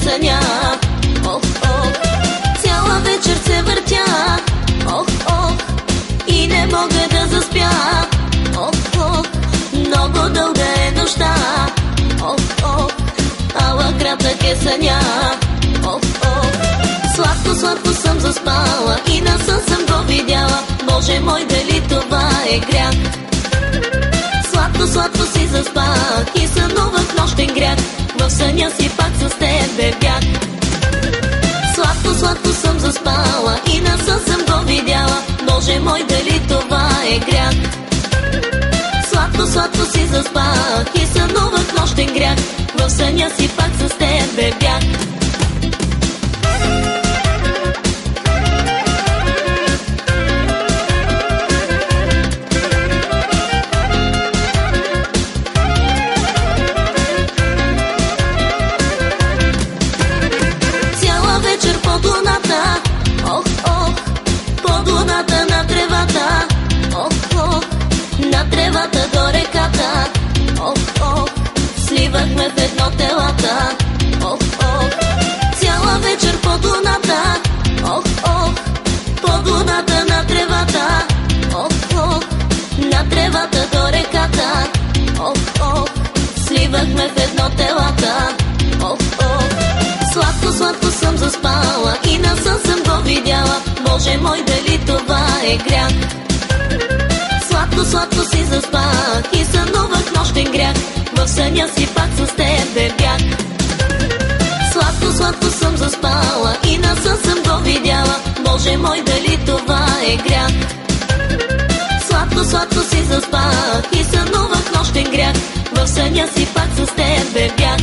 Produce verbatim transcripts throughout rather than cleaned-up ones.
съня. Ох, ох, цяла вечер се въртя. Ох, ох, и не мога да заспя. Ох, ох, много дълга е нощта. Ох, ох, ала кратък е съня. Ох, ох, сладко, сладко съм заспала и на сън съм го видяла. Боже мой, дали това е грях? Сладко, сладко си заспах и сънувах нощен грях. В съня си пак с тебе бях. Сладко, сладко съм заспала и на сън съм го видяла. Боже мой, дали това е грях? Сладко, сладко си заспах и сънувах нощен грях. В съня си пак с тебе бях. Цяла вечер под луната, ох, ох, под луната на тревата, ох, ох, на тревата до реката, ох, ох, сливахме в едно телата, ох, ох, цяла вечер под луната, ох, ох, под луната на тревата, ох, ох, на тревата до реката, ох, ох, сливахме в едно телата, ох, ох, сладко, сладко съм заспала и на сън съм го видяла. Боже мой, дали това е грях? Сладко, сладко си заспах и сънувах нощен грях. В съня си пак с тебе бях. Сладко, сладко съм заспала и на сън съм го видяла. Боже мой, дали това е грях? Сладко, сладко си заспах и сънувах нощен грях. В съня си пак с тебе бях.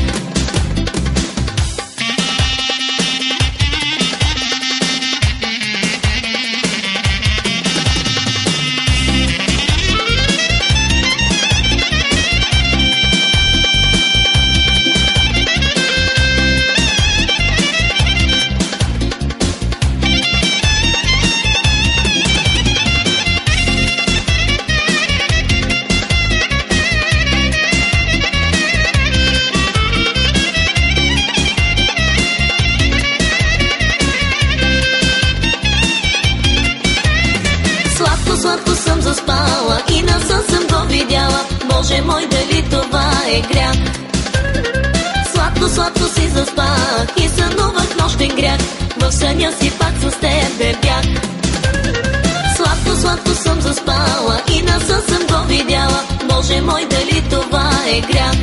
Сладко съм заспала и на сън съм го видяла. Боже мой, дали това е грях? Сладко, сладко си заспах и сънувах нощен грях. В съня си пак с тебе бях. Сладко, сладко съм заспала и на сън съм го видяла. Боже мой, дали това е грях?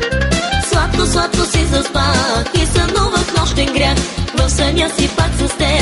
Сладко, сладко си заспах и сънувах нощен грях. В съня си пак с тебе